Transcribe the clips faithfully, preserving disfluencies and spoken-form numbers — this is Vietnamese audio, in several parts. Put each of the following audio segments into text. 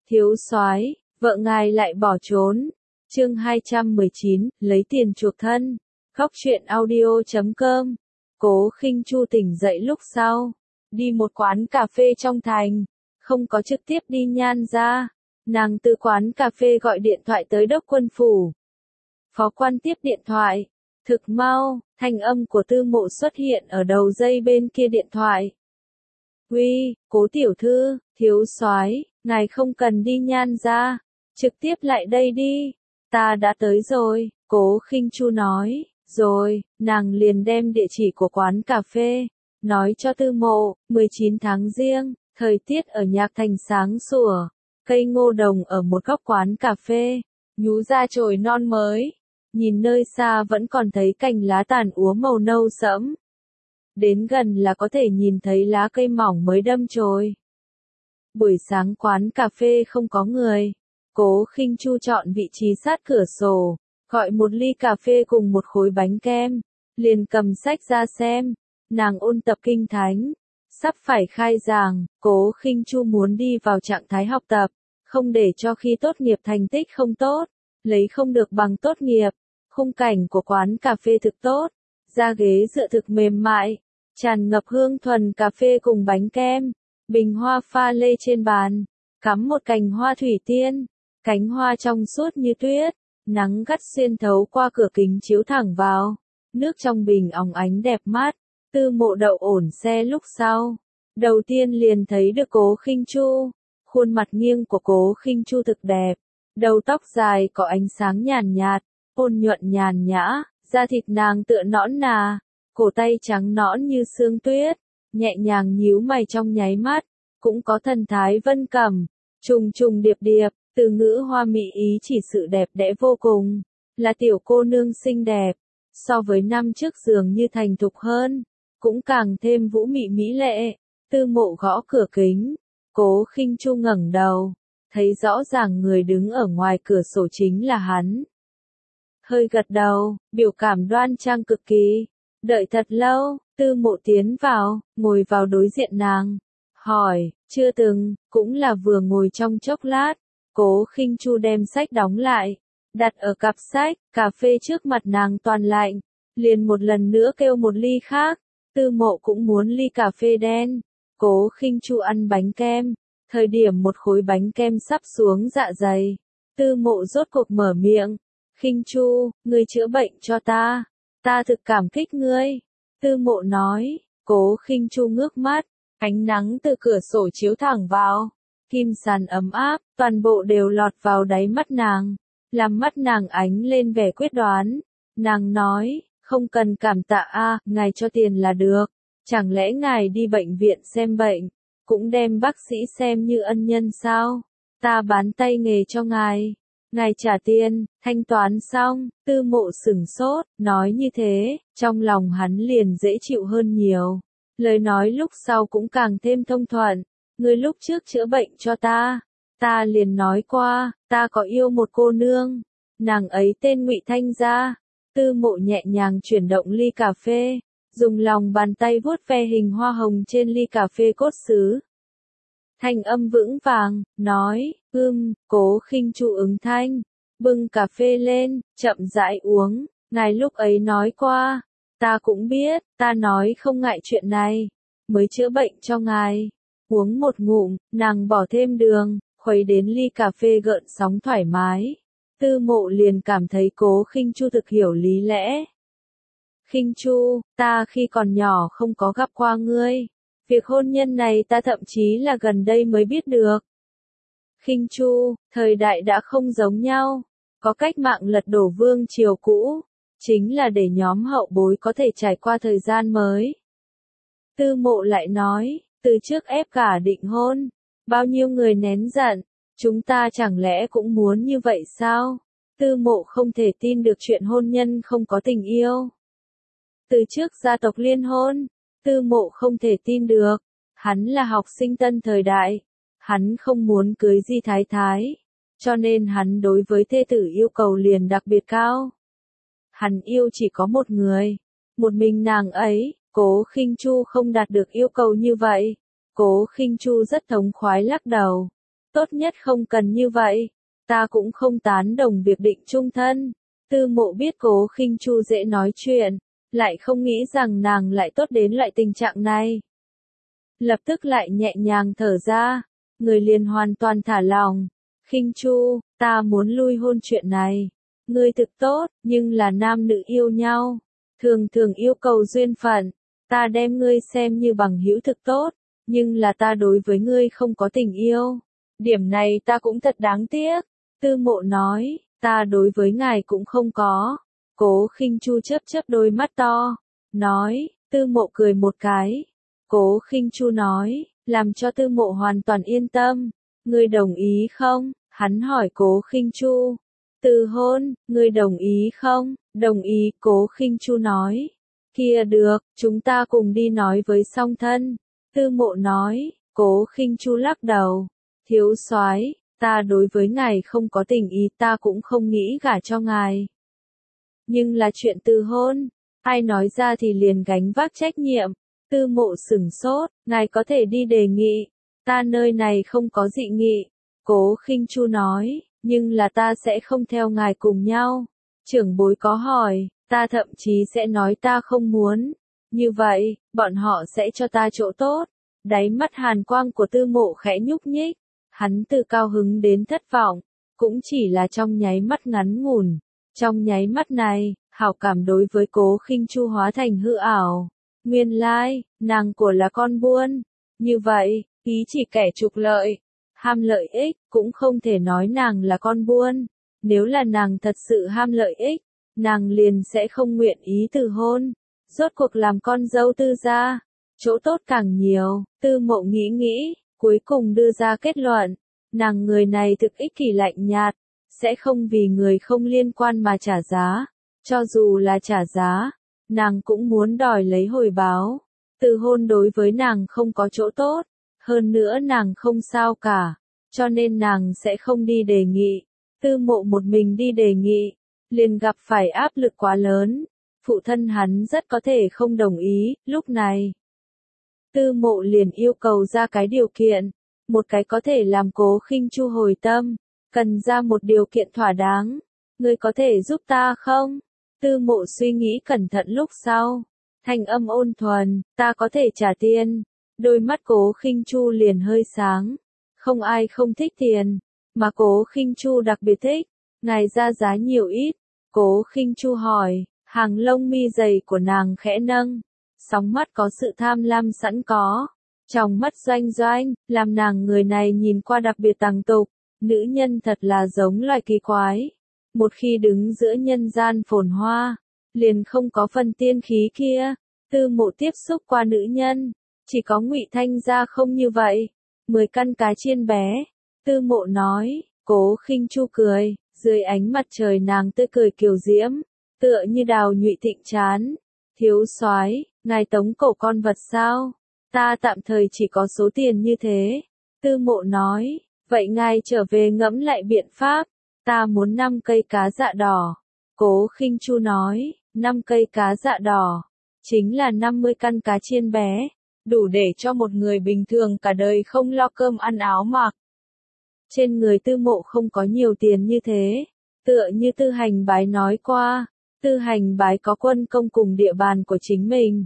thiếu soái, vợ ngài lại bỏ trốn. Chương hai trăm mười chín, lấy tiền chuộc thân. Góc truyện audio chấm com. Cố Khinh Chu tỉnh dậy lúc sau, đi một quán cà phê trong thành, không có trực tiếp đi Nhan gia. Nàng từ quán cà phê gọi điện thoại tới Đốc Quân phủ. Phó quan tiếp điện thoại. Thực mau, thanh âm của Tư Mộ xuất hiện ở đầu dây bên kia điện thoại. Uy, Cố tiểu thư, thiếu soái, ngài không cần đi Nhan gia, trực tiếp lại đây đi. Ta đã tới rồi, Cố Khinh Chu nói. Rồi, nàng liền đem địa chỉ của quán cà phê, nói cho Tư Mộ. Mười chín tháng Giêng, thời tiết ở Nhạc Thành sáng sủa, cây ngô đồng ở một góc quán cà phê, nhú ra chồi non mới. Nhìn nơi xa vẫn còn thấy cành lá tàn úa màu nâu sẫm. Đến gần là có thể nhìn thấy lá cây mỏng mới đâm chồi. Buổi sáng quán cà phê không có người. Cố Khinh Chu chọn vị trí sát cửa sổ, gọi một ly cà phê cùng một khối bánh kem, liền cầm sách ra xem. Nàng ôn tập kinh thánh, sắp phải khai giảng. Cố Khinh Chu muốn đi vào trạng thái học tập, không để cho khi tốt nghiệp thành tích không tốt, lấy không được bằng tốt nghiệp. Khung cảnh của quán cà phê thực tốt, da ghế dựa thực mềm mại, tràn ngập hương thuần cà phê cùng bánh kem. Bình hoa pha lê trên bàn, cắm một cành hoa thủy tiên, cánh hoa trong suốt như tuyết, nắng gắt xuyên thấu qua cửa kính chiếu thẳng vào, nước trong bình óng ánh đẹp mắt. Tư Mộ đậu ổn xe lúc sau, đầu tiên liền thấy được Cố Khinh Chu. Khuôn mặt nghiêng của Cố Khinh Chu thực đẹp, đầu tóc dài có ánh sáng nhàn nhạt, ôn nhuận nhàn nhã, da thịt nàng tựa nõn nà, cổ tay trắng nõn như sương tuyết, nhẹ nhàng nhíu mày trong nháy mắt, cũng có thần thái vân cẩm, trùng trùng điệp điệp, từ ngữ hoa mỹ ý chỉ sự đẹp đẽ vô cùng, là tiểu cô nương xinh đẹp, so với năm trước dường như thành thục hơn, cũng càng thêm vũ mị mỹ lệ. Tư Mộ gõ cửa kính, Cố Khinh Chu ngẩng đầu, thấy rõ ràng người đứng ở ngoài cửa sổ chính là hắn. Hơi gật đầu, biểu cảm đoan trang cực kỳ. Đợi thật lâu, Tư Mộ tiến vào, ngồi vào đối diện nàng. Hỏi, chưa từng, cũng là vừa ngồi trong chốc lát. Cố Khinh Chu đem sách đóng lại, đặt ở cặp sách, cà phê trước mặt nàng toàn lạnh. Liền một lần nữa kêu một ly khác. Tư Mộ cũng muốn ly cà phê đen. Cố Khinh Chu ăn bánh kem. Thời điểm một khối bánh kem sắp xuống dạ dày, Tư Mộ rốt cuộc mở miệng. Khinh Chu, ngươi chữa bệnh cho ta, ta thực cảm kích ngươi. Tư Mộ nói. Cố Khinh Chu ngước mắt, ánh nắng từ cửa sổ chiếu thẳng vào, kim sàn ấm áp, toàn bộ đều lọt vào đáy mắt nàng, làm mắt nàng ánh lên vẻ quyết đoán. Nàng nói, không cần cảm tạ a, ngài cho tiền là được, chẳng lẽ ngài đi bệnh viện xem bệnh, cũng đem bác sĩ xem như ân nhân sao? Ta bán tay nghề cho ngài, ngài trả tiền, thanh toán xong. Tư Mộ sửng sốt, nói như thế, trong lòng hắn liền dễ chịu hơn nhiều. Lời nói lúc sau cũng càng thêm thông thuận. Ngươi lúc trước chữa bệnh cho ta, ta liền nói qua, ta có yêu một cô nương, nàng ấy tên Ngụy Thanh Gia. Tư Mộ nhẹ nhàng chuyển động ly cà phê, dùng lòng bàn tay vuốt ve hình hoa hồng trên ly cà phê cốt sứ. Thanh âm vững vàng, nói, ưm. Cố Khinh Chu ứng thanh, bưng cà phê lên, chậm rãi uống. Ngài lúc ấy nói qua, ta cũng biết, ta nói không ngại chuyện này, mới chữa bệnh cho ngài. Uống một ngụm, nàng bỏ thêm đường, khuấy đến ly cà phê gợn sóng thoải mái. Tư Mộ liền cảm thấy Cố Khinh Chu thực hiểu lý lẽ. Khinh Chu, ta khi còn nhỏ không có gặp qua ngươi. Việc hôn nhân này ta thậm chí là gần đây mới biết được. Khinh Chu, thời đại đã không giống nhau. Có cách mạng lật đổ vương triều cũ, chính là để nhóm hậu bối có thể trải qua thời gian mới. Tư Mộ lại nói, từ trước ép cả định hôn, bao nhiêu người nén giận, chúng ta chẳng lẽ cũng muốn như vậy sao? Tư Mộ không thể tin được chuyện hôn nhân không có tình yêu. Từ trước gia tộc liên hôn, Tư Mộ không thể tin được. Hắn là học sinh tân thời đại, hắn không muốn cưới Di Thái Thái, cho nên hắn đối với thê tử yêu cầu liền đặc biệt cao. Hắn yêu chỉ có một người, một mình nàng ấy. Cố Khinh Chu không đạt được yêu cầu như vậy. Cố Khinh Chu rất thống khoái lắc đầu. tốt nhất không cần như vậy. Ta cũng không tán đồng việc định chung thân. Tư Mộ biết Cố Khinh Chu dễ nói chuyện, lại không nghĩ rằng nàng lại tốt đến loại tình trạng này. Lập tức lại nhẹ nhàng thở ra, người liền hoàn toàn thả lòng. Khinh Chu, ta muốn lui hôn chuyện này. Ngươi thực tốt, nhưng là nam nữ yêu nhau. Thường thường yêu cầu duyên phận. Ta đem ngươi xem như bằng hữu thực tốt, nhưng là ta đối với ngươi không có tình yêu. Điểm này ta cũng thật đáng tiếc. Tư Mộ nói, ta đối với ngài cũng không có. Cố Khinh Chu chớp chớp đôi mắt to, nói, Tư Mộ cười một cái. Cố Khinh Chu nói, làm cho Tư Mộ hoàn toàn yên tâm. Ngươi đồng ý không? Hắn hỏi Cố Khinh Chu. Từ hôn, ngươi đồng ý không? Đồng ý, Cố Khinh Chu nói. Kia được, chúng ta cùng đi nói với song thân. Tư Mộ nói. Cố Khinh Chu lắc đầu. Thiếu soái, ta đối với ngài không có tình ý, ta cũng không nghĩ gả cho ngài. Nhưng là chuyện từ hôn, ai nói ra thì liền gánh vác trách nhiệm. Tư Mộ sửng sốt, ngài có thể đi đề nghị, ta nơi này không có dị nghị. Cố Khinh Chu nói, nhưng là ta sẽ không theo ngài cùng nhau. Trưởng bối có hỏi, ta thậm chí sẽ nói ta không muốn. Như vậy, bọn họ sẽ cho ta chỗ tốt. Đáy mắt hàn quang của Tư Mộ khẽ nhúc nhích. Hắn từ cao hứng đến thất vọng, cũng chỉ là trong nháy mắt ngắn ngủn. Trong nháy mắt này, hảo cảm đối với Cố Khinh Chu hóa thành hư ảo. Nguyên lai, nàng của là con buôn. Như vậy, ý chỉ kẻ trục lợi, ham lợi ích, cũng không thể nói nàng là con buôn. Nếu là nàng thật sự ham lợi ích, nàng liền sẽ không nguyện ý từ hôn. Rốt cuộc làm con dâu Tư gia, chỗ tốt càng nhiều. Tư Mộ nghĩ nghĩ, cuối cùng đưa ra kết luận. Nàng người này thực ích kỷ lạnh nhạt, sẽ không vì người không liên quan mà trả giá. Cho dù là trả giá, nàng cũng muốn đòi lấy hồi báo. Từ hôn đối với nàng không có chỗ tốt, hơn nữa nàng không sao cả, cho nên nàng sẽ không đi đề nghị. Tư Mộ một mình đi đề nghị, liền gặp phải áp lực quá lớn. Phụ thân hắn rất có thể không đồng ý, lúc này. Tư Mộ liền yêu cầu ra cái điều kiện, một cái có thể làm Cố Khinh Chu hồi tâm, cần ra một điều kiện thỏa đáng. Ngươi có thể giúp ta không? Tư Mộ suy nghĩ cẩn thận lúc sau, thanh âm ôn thuần, ta có thể trả tiền. Đôi mắt Cố Khinh Chu liền hơi sáng, không ai không thích tiền, mà Cố Khinh Chu đặc biệt thích. Ngài ra giá nhiều ít? Cố Khinh Chu hỏi, hàng lông mi dày của nàng khẽ nâng, sóng mắt có sự tham lam sẵn có. Trong mắt doanh doanh, làm nàng người này nhìn qua đặc biệt tàng tục. Nữ nhân thật là giống loài kỳ quái. Một khi đứng giữa nhân gian phồn hoa, liền không có phần tiên khí kia. Tư Mộ tiếp xúc qua nữ nhân, chỉ có Ngụy Thanh gia không như vậy. Mười căn cá chiên bé. Tư Mộ nói. Cố Khinh Chu cười, dưới ánh mặt trời nàng tươi cười kiều diễm, tựa như đào nhụy thịnh chán. Thiếu soái, ngài tống cổ con vật sao? Ta tạm thời chỉ có số tiền như thế. Tư Mộ nói, vậy ngài trở về ngẫm lại biện pháp. Ta muốn năm cây cá dạ đỏ. Cố Khinh Chu nói, năm cây cá dạ đỏ, chính là năm mươi căn cá chiên bé, đủ để cho một người bình thường cả đời không lo cơm ăn áo mặc. Trên người Tư Mộ không có nhiều tiền như thế, tựa như Tư Hành Bái nói qua, Tư Hành Bái có quân công cùng địa bàn của chính mình.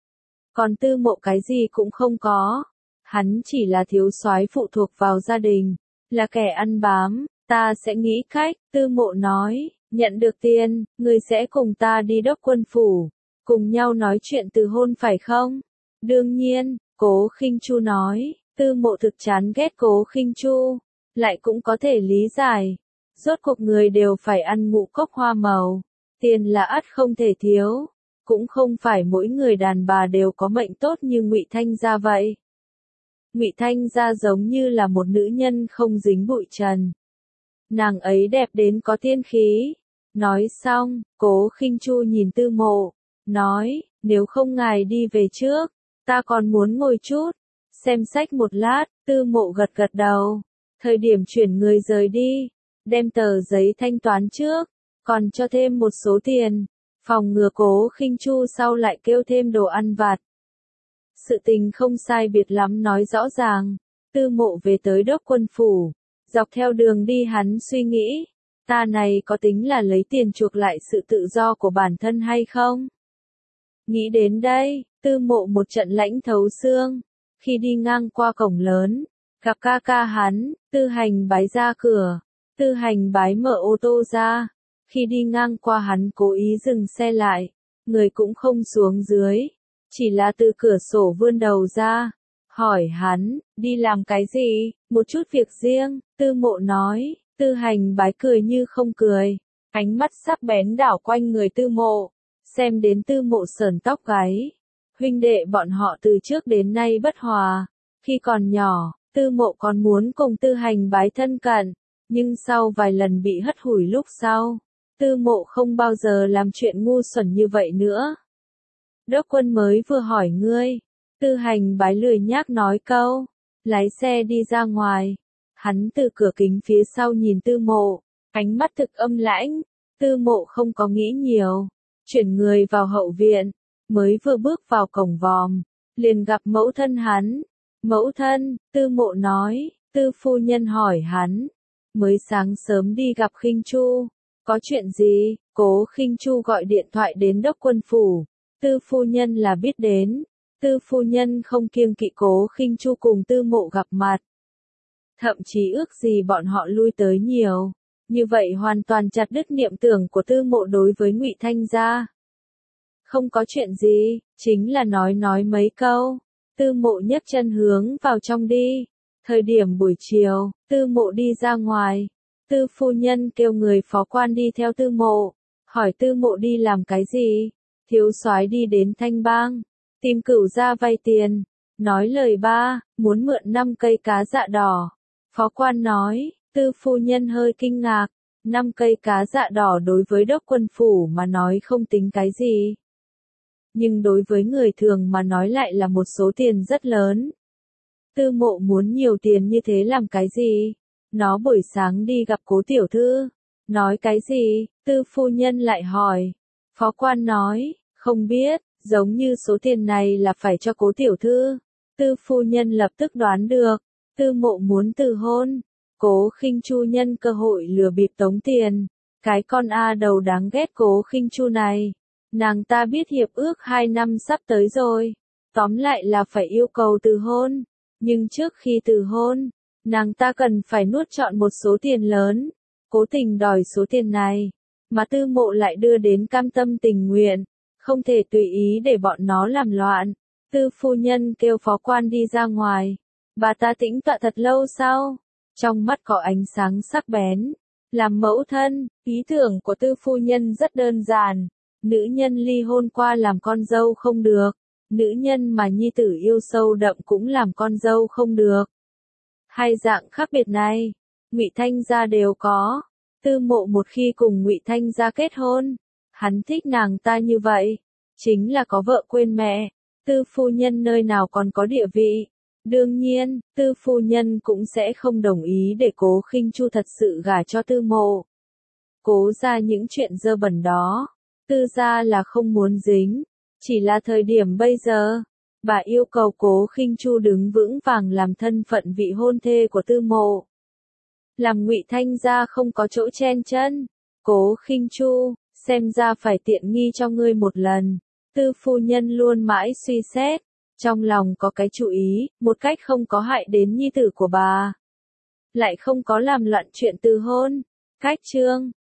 Còn Tư Mộ cái gì cũng không có, hắn chỉ là thiếu soái phụ thuộc vào gia đình, là kẻ ăn bám. Ta sẽ nghĩ cách, Tư Mộ nói, nhận được tiền, ngươi sẽ cùng ta đi đốc quân phủ, cùng nhau nói chuyện từ hôn phải không? Đương nhiên, Cố Khinh Chu nói. Tư Mộ thực chán ghét Cố Khinh Chu, lại cũng có thể lý giải. Rốt cuộc người đều phải ăn ngũ cốc hoa màu, tiền là ắt không thể thiếu, cũng không phải mỗi người đàn bà đều có mệnh tốt như Ngụy Thanh gia vậy. Ngụy Thanh gia giống như là một nữ nhân không dính bụi trần. Nàng ấy đẹp đến có tiên khí. Nói xong, Cố Khinh Chu nhìn Tư Mộ, nói, nếu không ngài đi về trước, ta còn muốn ngồi chút, xem sách một lát. Tư Mộ gật gật đầu. Thời điểm chuyển người rời đi, đem tờ giấy thanh toán trước, còn cho thêm một số tiền, phòng ngừa Cố Khinh Chu sau lại kêu thêm đồ ăn vặt. Sự tình không sai biệt lắm nói rõ ràng. Tư Mộ về tới đốc quân phủ, Dọc theo đường đi hắn suy nghĩ, ta này có tính là lấy tiền chuộc lại sự tự do của bản thân hay không? Nghĩ đến đây, Tư Mộ một trận lãnh thấu xương, khi đi ngang qua cổng lớn, gặp ca ca hắn, Tư Hành Bái ra cửa, Tư Hành Bái mở ô tô ra, khi đi ngang qua hắn cố ý dừng xe lại, người cũng không xuống dưới, chỉ là từ cửa sổ vươn đầu ra, hỏi hắn, đi làm cái gì, một chút việc riêng, Tư Mộ nói, Tư Hành Bái cười như không cười, ánh mắt sắc bén đảo quanh người Tư Mộ, xem đến Tư Mộ sờn tóc gáy. Huynh đệ bọn họ từ trước đến nay bất hòa, khi còn nhỏ, Tư Mộ còn muốn cùng Tư Hành Bái thân cận, nhưng sau vài lần bị hất hủi lúc sau, Tư Mộ không bao giờ làm chuyện ngu xuẩn như vậy nữa. Đốc Quân mới vừa hỏi ngươi, Tư Hành Bái lười nhác nói câu, lái xe đi ra ngoài, hắn từ cửa kính phía sau nhìn Tư Mộ, ánh mắt thực âm lãnh, Tư Mộ không có nghĩ nhiều, chuyển người vào hậu viện. Mới vừa bước vào cổng vòm, liền gặp mẫu thân hắn. Mẫu thân, Tư Mộ nói, Tư phu nhân hỏi hắn. Mới sáng sớm đi gặp Khinh Chu. Có chuyện gì? Cố Khinh Chu gọi điện thoại đến Đốc Quân phủ. Tư phu nhân là biết đến. Tư phu nhân không kiêng kỵ Cố Khinh Chu cùng Tư Mộ gặp mặt. Thậm chí ước gì bọn họ lui tới nhiều. Như vậy hoàn toàn chặt đứt niệm tưởng của Tư Mộ đối với Ngụy Thanh gia. Không có chuyện gì, chính là nói nói mấy câu. Tư Mộ nhấc chân hướng vào trong đi. Thời điểm buổi chiều, Tư Mộ đi ra ngoài. Tư phu nhân kêu người phó quan đi theo Tư Mộ. Hỏi Tư Mộ đi làm cái gì? Thiếu soái đi đến Thanh Bang. Tìm Cửu gia vay tiền. Nói lời ba, muốn mượn năm cây cá dạ đỏ. Phó quan nói, Tư phu nhân hơi kinh ngạc. Năm cây cá dạ đỏ đối với Đốc Quân phủ mà nói không tính cái gì. Nhưng đối với người thường mà nói lại là một số tiền rất lớn. Tư Mộ muốn nhiều tiền như thế làm cái gì? Nó buổi sáng đi gặp Cố tiểu thư. Nói cái gì? Tư phu nhân lại hỏi. Phó quan nói, không biết, giống như số tiền này là phải cho Cố tiểu thư. Tư phu nhân lập tức đoán được. Tư Mộ muốn từ hôn. Cố Khinh Chu nhân cơ hội lừa bịp tống tiền. Cái con A đầu đáng ghét Cố Khinh Chu này. Nàng ta biết hiệp ước hai năm sắp tới rồi. Tóm lại là phải yêu cầu từ hôn. Nhưng trước khi từ hôn, nàng ta cần phải nuốt trọn một số tiền lớn. Cố tình đòi số tiền này. Mà Tư Mộ lại đưa đến cam tâm tình nguyện. Không thể tùy ý để bọn nó làm loạn. Tư phu nhân kêu phó quan đi ra ngoài. Bà ta tĩnh tọa thật lâu sau. Trong mắt có ánh sáng sắc bén. Làm mẫu thân, ý tưởng của Tư phu nhân rất đơn giản. Nữ nhân ly hôn qua làm con dâu không được. Nữ nhân mà nhi tử yêu sâu đậm cũng làm con dâu không được. Hai dạng khác biệt này, Ngụy Thanh gia đều có. Tư Mộ một khi cùng Ngụy Thanh gia kết hôn, hắn thích nàng ta như vậy, chính là có vợ quên mẹ. Tư phu nhân nơi nào còn có địa vị. Đương nhiên, Tư phu nhân cũng sẽ không đồng ý để Cố Khinh Chu thật sự gả cho Tư Mộ. Cố ra những chuyện dơ bẩn đó. Tư gia là không muốn dính, chỉ là thời điểm bây giờ, bà yêu cầu Cố Khinh Chu đứng vững vàng làm thân phận vị hôn thê của Tư Mộ. Làm Ngụy Thanh gia không có chỗ chen chân. Cố Khinh Chu, xem ra phải tiện nghi cho ngươi một lần. Tư phu nhân luôn mãi suy xét, trong lòng có cái chủ ý, một cách không có hại đến nhi tử của bà. Lại không có làm loạn chuyện từ hôn. Cách chương